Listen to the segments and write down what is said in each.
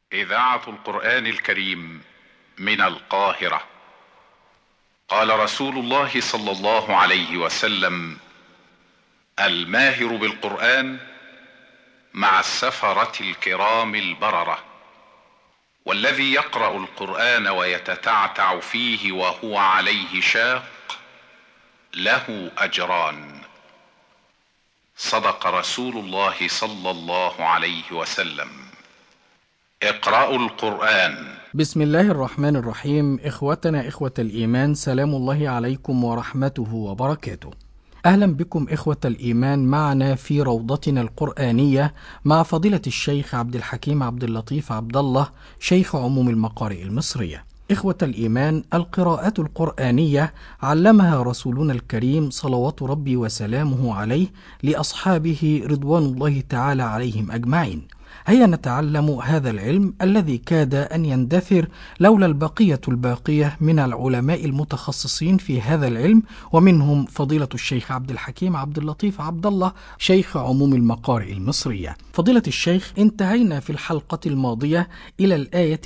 إذاعة القرآن الكريم من القاهرة. قال رسول الله صلى الله عليه وسلم: الماهر بالقرآن مع السفرة الكرام البررة، والذي يقرأ القرآن ويتتعتع فيه وهو عليه شاق له أجران. صدق رسول الله صلى الله عليه وسلم. اقرأوا القرآن. بسم الله الرحمن الرحيم. إخوتنا إخوة الإيمان، سلام الله عليكم ورحمته وبركاته. أهلا بكم إخوة الإيمان معنا في روضتنا القرآنية مع فضيلة الشيخ عبد الحكيم عبد اللطيف عبد الله، شيخ عموم المقارئ المصرية. إخوة الإيمان، القراءات القرآنية علمها رسولنا الكريم صلوات ربي وسلامه عليه لأصحابه رضوان الله تعالى عليهم أجمعين. هيا نتعلم هذا العلم الذي كاد أن يندثر لولا البقية الباقية من العلماء المتخصصين في هذا العلم، ومنهم فضيلة الشيخ عبد الحكيم عبد اللطيف عبد الله، شيخ عموم المقارئ المصرية. فضيلة الشيخ، انتهينا في الحلقة الماضية إلى الآية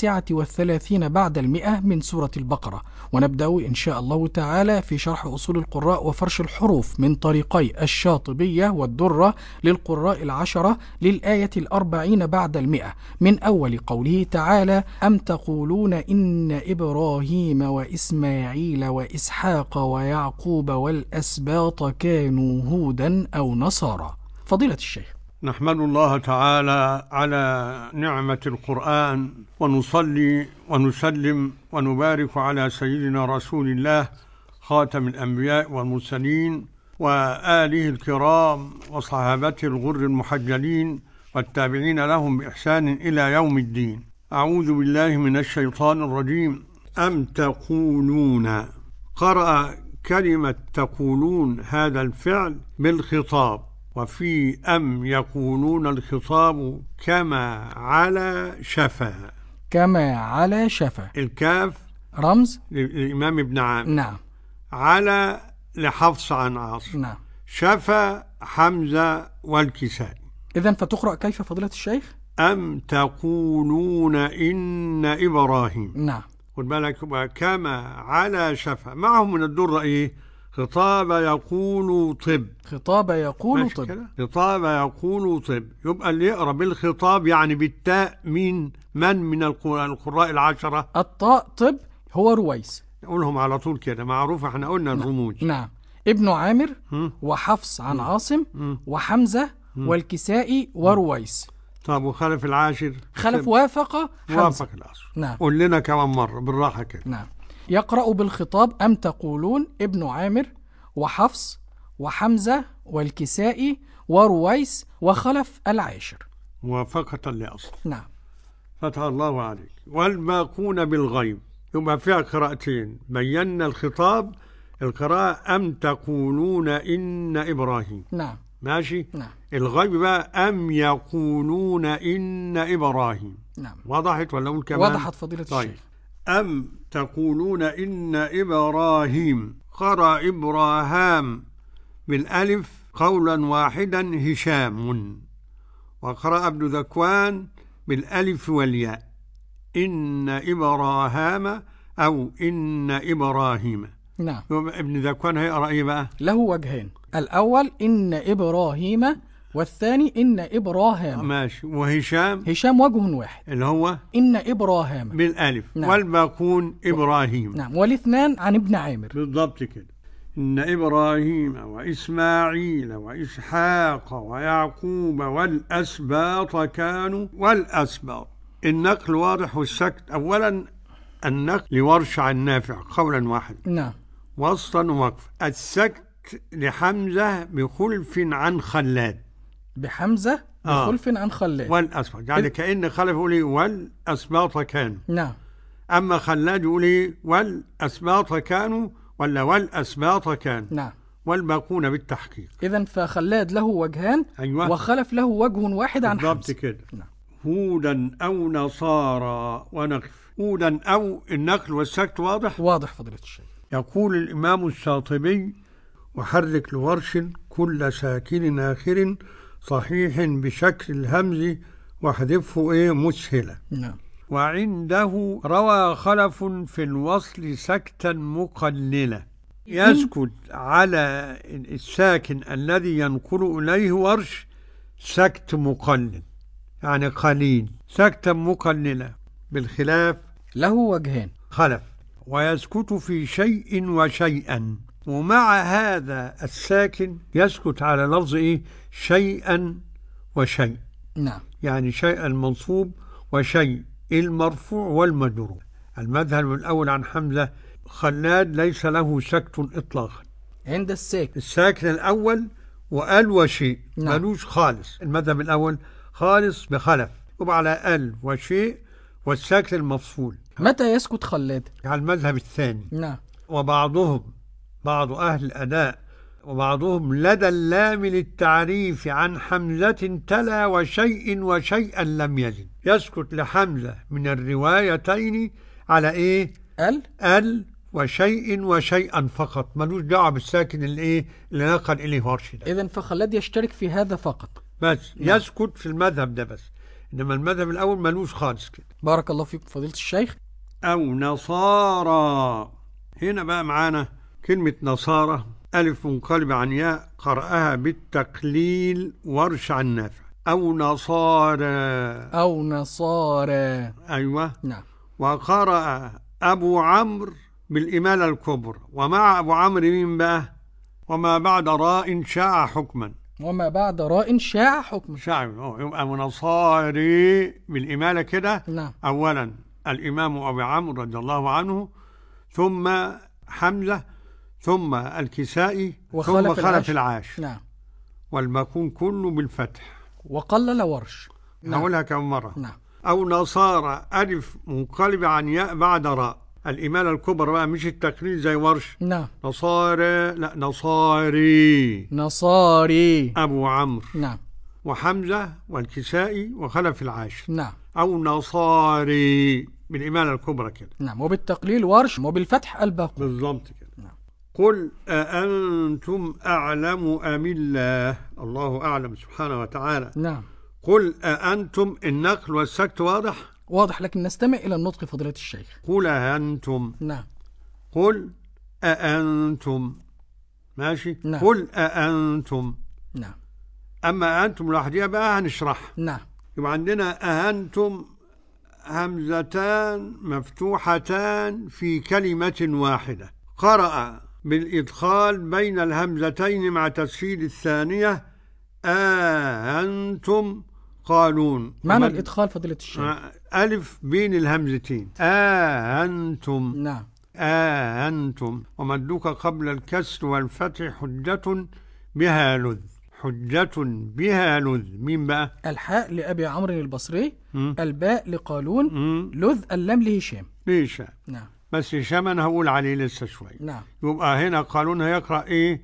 39 بعد 100 من سورة البقرة، ونبدأ إن شاء الله تعالى في شرح أصول القراء وفرش الحروف من طريقي الشاطبية والدرة للقراء 10 للآية 40 بعد 100 من أول قوله تعالى: أم تقولون إن إبراهيم وإسماعيل وإسحاق ويعقوب والأسباط كانوا هودا أو نصارى. فضيلة الشيخ، نحمد الله تعالى على نعمة القرآن، ونصلي ونسلم ونبارك على سيدنا رسول الله خاتم الأنبياء والمرسلين وآله الكرام وصحابته الغر المحجلين والتابعين لهم بإحسان إلى يوم الدين. أعوذ بالله من الشيطان الرجيم. أم تقولون، قرأ كلمة تقولون هذا الفعل بالخطاب، وفي أم يقولون الخطاب كما على شفا. كما على شفا، الكاف رمز للإمام ابن عامر، نعم، على لحفص عن عاصم، نعم، شفا حمزة والكسائي. إذن فتقرأ كيف فضيلة الشيخ؟ أم تقولون إن إبراهيم، نعم، خد بالك، كما على شفا، معهم من الدرة إيه؟ خطاب يقول طب، خطاب يقول طب، خطاب يقول طب. يبقى اللي يقرأ بالخطاب يعني بالتاء من القراء 10؟ الطاء طب هو رويس. نقولهم على طول كده، معروفة، احنا قلنا الرموز. نعم. ابن عامر وحفص عن عاصم وحمزة والكسائي ورويس. طب وخلف العاشر؟ خلف وافق حمزة، وافق العصر. نعم. قول لنا كمان مرة بالراحة كده. نعم. يقرأ بالخطاب أم تقولون ابن عامر وحفص وحمزة والكسائي ورويس وخلف العاشر. موافقة لأصل. نعم. فتح الله عليك. والباقون بالغيب، يبقى فيها قراءتين. بينا الخطاب، القراءة أم تقولون إن إبراهيم، نعم، ماشي. نعم. الغيب بقى أم يقولون إن إبراهيم. نعم. وضحت ولا أقول كمان؟ وضحت فضيلة طيب. الشيخ. أم تقولون إن إبراهيم، قرأ إبراهام بالألف قولا واحدا هشام، وقرأ ابن ذكوان بالألف والياء إن إبراهام أو إن إبراهيم. نعم. ابن ذكوان هيقرأ إيه بقى؟ له وجهين، الأول إن إبراهيم والثاني إن إبراهام. ماشي. وهشام؟ هشام وجه واحد اللي هو إن إبراهام بالألف. نعم. والباقون إبراهيم. نعم. والاثنان عن ابن عامر. بالضبط كده. إن إبراهيم وإسماعيل وإسحاق ويعقوب والأسباط كانوا. والأسباط النقل واضح والسكت. أولا النقل لورش عن نافع قولا واحدا، نعم، وسطا ووقفا. السكت لحمزة بخلف عن خلاد، بحمزة بخلف عن خلاد. والأسباط يعني كأن خلف يقول إيه؟ والأسباط كانوا. نعم. أما خلاد يقول إيه؟ والأسباط كانوا، ولا والأسباط كانوا. نعم. والباقون بالتحقيق. إذن فخلاد له وجهان، أيوة. وخلف له وجه واحد عن حمزة. بالضبط كده. نعم. هودا أو نصارى ونقف. هودا أو، النقل والسكت واضح؟ واضح فضيلة الشيخ. يقول الإمام الشاطبي: وحرك لورش كل ساكن آخر صحيح بشكل الهمز واحذفه إيه مسهلة. نعم. وعنده روى خلف في الوصل سكتا مقللة، يسكت على الساكن الذي ينقل إليه ورش سكت مقلل، يعني قليل، سكتا مقللة، بالخلاف له وجهان. خلف. ويسكت في شيء وشيئا، ومع هذا الساكن يسكت على لفظ إيه؟ شيئا وشيء. نعم. يعني شيء المنصوب وشيء المرفوع والمجرور. المذهب الأول عن حمزة خلاد ليس له سكت إطلاقا عند الساكن الأول، وقال وشيء ملوش خالص. المذهب الأول خالص بخلف، وعلى ال وشيء والساكن المفصول. متى يسكت خلاد؟ على المذهب الثاني. نعم. وبعضهم، بعض أهل الأداء، وبعضهم لدى اللام للتعريف عن حمزة تلا وشيء وشيئا لم يزد، يسكت لحمزة من الروايتين على إيه؟ ال وشيء وشيئا فقط، ملوش دعوة بالساكن اللي نقل إليه ورش ده. إذن فخلاد يشترك في هذا فقط بس. نعم. يسكت في المذهب ده بس، إنما المذهب الأول ملوش خالص كده. بارك الله فيكم فضيلة الشيخ. أو نصارى. هنا بقى معانا كلمة نصارى، ألف منقلب عن ياء، قرأها بالتقليل ورش عن نافع. أو نصارى. أيوة. نعم. وقرأ أبو عمرو بالإمالة الكبرى، ومع أبو عمرو مين بقى؟ وما بعد راء شاع حكما. وما بعد راء شاع حكما. يبقى نصاري بالإمالة كده. نعم. أولا الإمام أبو عمرو رضي الله عنه، ثم حمزة، ثم الكسائي، ثم خلف العاش. نعم. والمكون كله بالفتح. وقلل ورش. نعم. هقولها كم مرة. نعم. أو نصارى ألف منقلب عن ياء بعد راء، الإمالة الكبرى بقى، مش التقليل زي ورش. نعم. نصارى، لا نصاري. أبو عمرو. نعم. وحمزة والكسائي وخلف العاش. نعم. أو نصاري بالإمالة الكبرى كده. نعم. وبالتقليل ورش، وبالفتح الباقي. بالضبط كده. نعم. قل أأنتم أعلم أم الله؟ الله أعلم سبحانه وتعالى. نعم. قل أأنتم، النقل والسكت واضح، لكن نستمع إلى النطق فضيلة الشيخ. قل أأنتم. نعم. قل أأنتم. ماشي. نعم. قل أأنتم. نعم. أما أنتم لوحدها بقى هنشرح. نعم. يبقى عندنا أأنتم همزتان مفتوحتان في كلمة واحدة، قرأ بالإدخال بين الهمزتين مع تسهيل الثانية أنتم قالون. معنى الإدخال فضيلة الشيخ؟ ألف بين الهمزتين. أنتم. نعم. أنتم. ومدك قبل الكسر والفتح حجة بها لذ. حجة بها لذ. مين بقى؟ الحاء لأبي عمرو البصري، الباء لقالون، لذ اللام لهشام. نعم. بس هشام أنا هقول عليه لسه شوي. نعم. يبقى هنا قالون هيقرأ إيه؟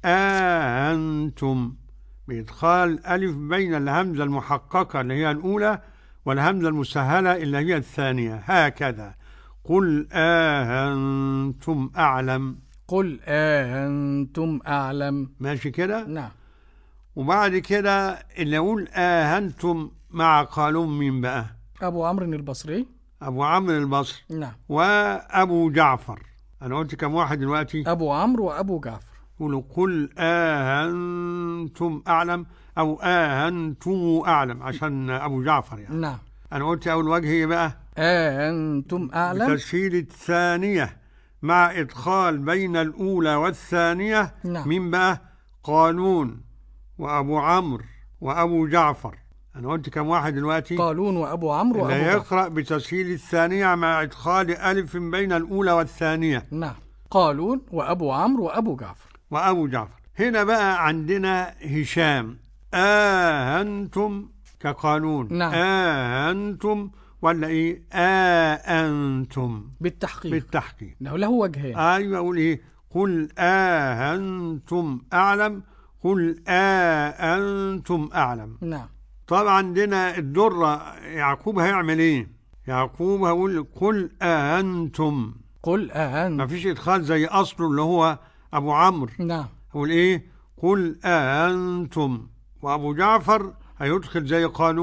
أنتم، بإدخال ألف بين الهمزة المحققة اللي هي الأولى والهمزة المسهلة اللي هي الثانية، هكذا. قل أنتم أعلم. قل أنتم أعلم. ماشي كده؟ نعم. وبعد كده اللي يقول أنتم مع قالون مين بقى؟ أبو عمرو البصري. أبو عمرو البصري. نعم. وأبو جعفر. أنا قلت كم واحد دلوقتي؟ أبو عمرو وأبو جعفر. قولوا قل أنتم أعلم، أو أنتم أعلم، عشان أبو جعفر يعني. نعم. أنا قلت أول وجه إيه بقى؟ أنتم أعلم. تسهيل الثانية مع إدخال بين الأولى والثانية. نعم. مين بقى؟ قالون وأبو عمرو وأبو جعفر. أنا قلت كم واحد دلوقتي؟ قالون وأبو عمرو وأبو جعفر. جعفر. يقرأ بتسهيل الثانية مع إدخال ألف بين الأولى والثانية. نعم. قالون وأبو عمرو وأبو جعفر. هنا بقى عندنا هشام. أنتم كقالون. نعم. أنتم ولا إيه؟ أنتم بالتحقيق. له وجهين. أيوة. أقول إيه؟ قل أنتم أعلم. قل أنتم أعلم. نعم. طبعا عندنا الدرة، يعقوب هيعمل إيه؟ يعقوب هقول قل أنتم. ما فيش إدخال زي أصله اللي هو أبو عمرو. نعم. هقول إيه؟ قل أنتم. وأبو جعفر هيدخل زي قانون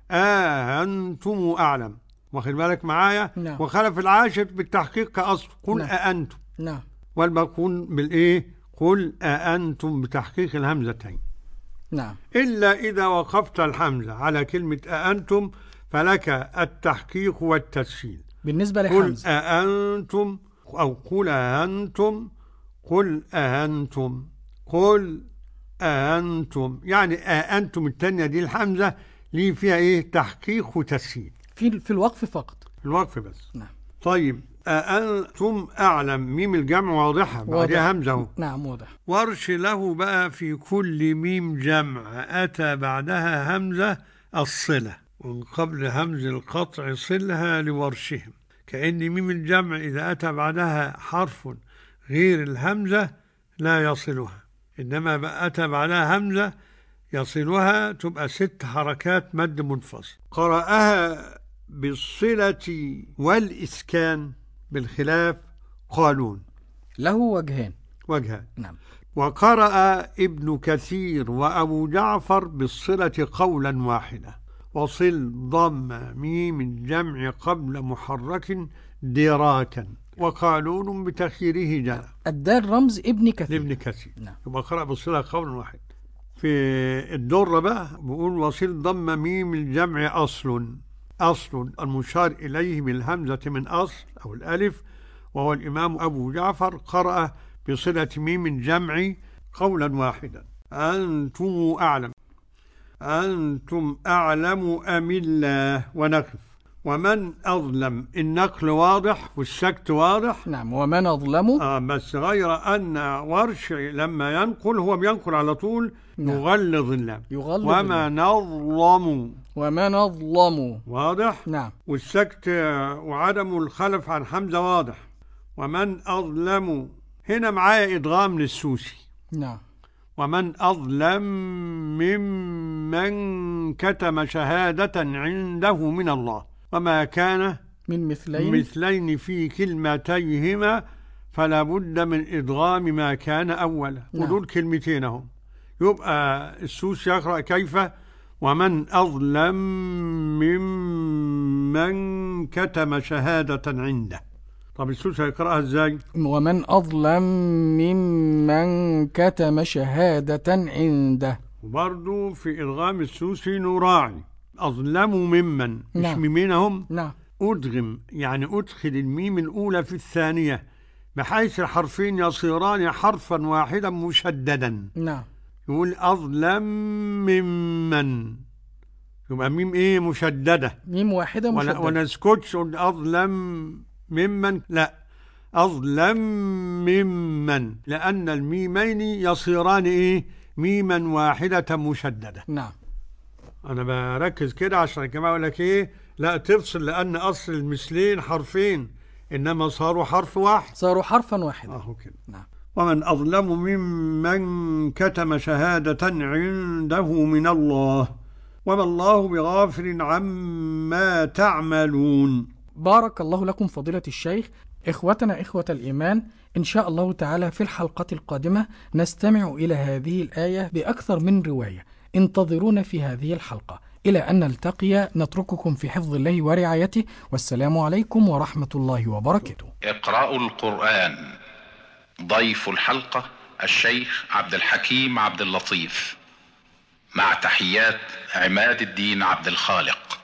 أأنتم أعلم، واخد بالك معايا؟ نعم. وخلف العاشر بالتحقيق كأصل قل نعم. أأنتم، نعم. والباقون بالإيه؟ قل أأنتم بتحقيق الهمزتين. نعم. إلا إذا وقفت الحمزة على كلمة أأنتم فلك التحقيق والتسهيل. بالنسبة قل لحمزة أأنتم أو قل أأنتم، قل أأنتم، قل أأنتم، يعني أأنتم التانية دي الحمزة ليه فيها إيه؟ تحقيق وتسهيل في الوقف فقط. الوقف بس. نعم. طيب أأنتم أعلم، ميم الجمع واضحة بعدها همزة اهو. نعم واضح. ورش له بقى في كل ميم جمع أتى بعدها همزة الصلة، ومن قبل همز القطع صلها لورشهم، كأن ميم الجمع إذا أتى بعدها حرف غير الهمزة لا يصلها، إنما بقى أتى بعدها همزة يصلها تبقى 6 حركات مد منفصل. قرأها بالصلة والإسكان بالخلاف قالون، له وجهان. وجهان. نعم. وقرأ ابن كثير وأبو جعفر بالصلة قولا واحدا، وصل ضم ميم الجمع قبل محرك دراكا، وقالون بتخييره جاء. الدال رمز ابن كثير. ابن كثير. نعم. يبقى قرأ بالصلة قولا واحد. في الدرة بقى بقول وصل ضم ميم الجمع أصل المشار إليه بالهمزة من أصل أو الألف، وهو الإمام أبو جعفر قرأ بصلة ميم الجمع قولا واحدا. أنتم أعلم، أنتم أعلم أم الله، ونقف. ومن أظلم، النقل واضح والسكت واضح. نعم. ومن أظلم. بس غير أن ورش لما ينقل هو بينقل على طول. نعم. يغلظ اللام. يغلظ وما نظلم، ومن أظلم واضح. نعم. والسكت وعدم الخلف عن حمزة واضح. ومن أظلم، هنا معايا إدغام للسوسي. نعم. ومن أظلم ممن كتم شهادة عنده من الله، وما كان من مثلين في كلمتيهما فلا بد من إدغام ما كان أولا. نعم. ودول كلمتين هم. يبقى السوسي يقرأ كيف؟ ومن أظلم ممن كتم شهادة عنده. طب السوسي هيقرأها ازاي؟ ومن أظلم ممن كتم شهادة عنده. وبرضو في إدغام السوسي نراعي أظلم ممن، مش نعم. ممينهم. نعم. أدغم يعني أدخل الميم الأولى في الثانية بحيث الحرفين يصيران حرفا واحدا مشددا. نعم. يقول أظلم ممن، يبقى ميم إيه؟ مشددة، ميم واحدة مشددة. ونسكتش أظلم ممن، لا، أظلم ممن، لأن الميمين يصيران إيه؟ ميما واحدة مشددة. نعم. أنا بركز كده عشان كمان أقول لك إيه؟ لا تفصل، لأن أصل المثلين حرفين إنما صاروا حرف واحد، صاروا حرفا واحدا. كده. نعم. ومن أظلم ممن كتم شهادة عنده من الله، وما الله بغافل عما تعملون. بارك الله لكم فضيلة الشيخ. إخوتنا إخوة الإيمان، إن شاء الله تعالى في الحلقة القادمة نستمع إلى هذه الآية بأكثر من رواية. انتظرونا في هذه الحلقة. إلى أن نلتقي نترككم في حفظ الله ورعايته، والسلام عليكم ورحمة الله وبركاته. اقرأوا القرآن. ضيف الحلقة الشيخ عبد الحكيم عبد اللطيف، مع تحيات عماد الدين عبد الخالق.